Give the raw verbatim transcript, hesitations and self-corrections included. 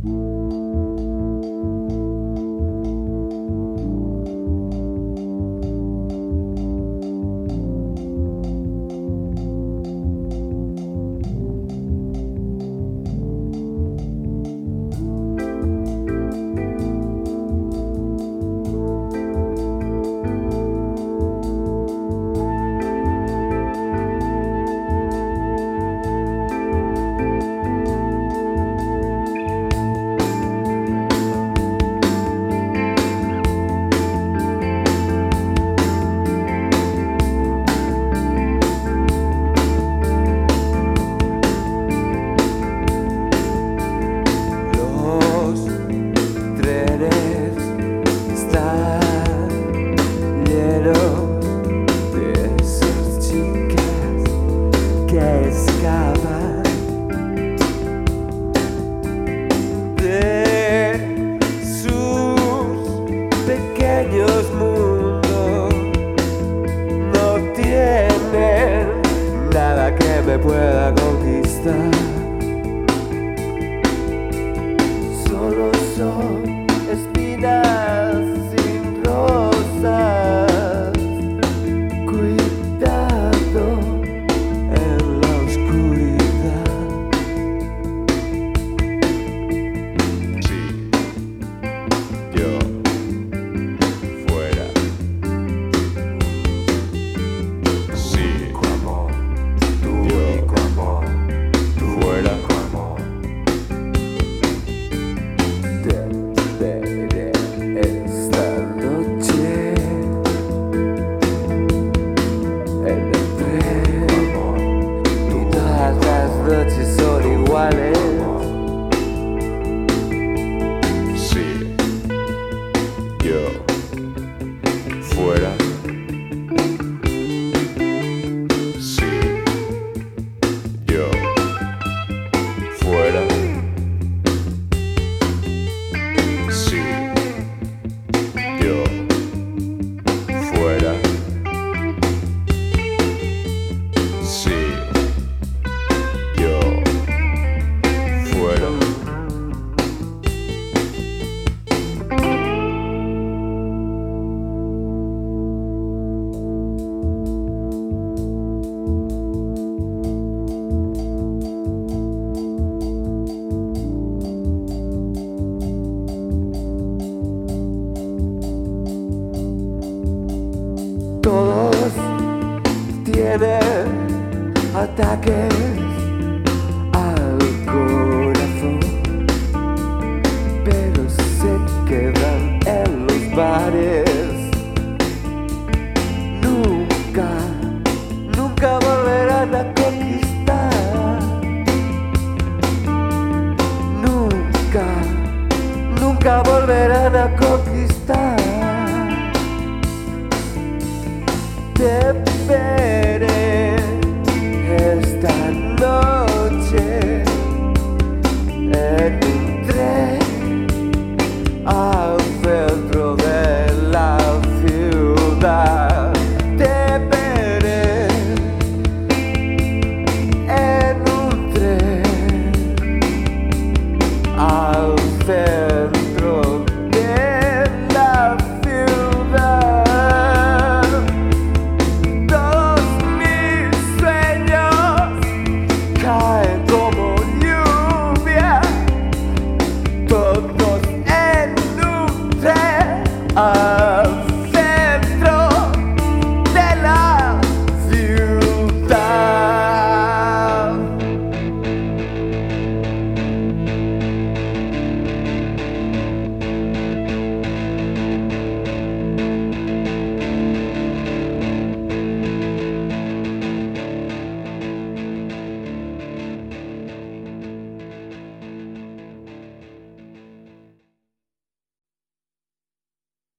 pueda conquistar. Solo son espinas sin rosas. Cuidado en la oscuridad. Si yo fuera, si Tu único amor, tu fuera, único amor. Te veré esta noche en el tren y todas las noches son iguales. si yo fuera, si yo fuera, si yo fuera, si yo fuera. Todos tienen ataques al corazón, pero se quedan en los bares. Nunca, nunca volverán a conquistar. Nunca, nunca volverán a conquistar. Te veré esta noche en un tren al centro de la ciudad. Te veré en un tren al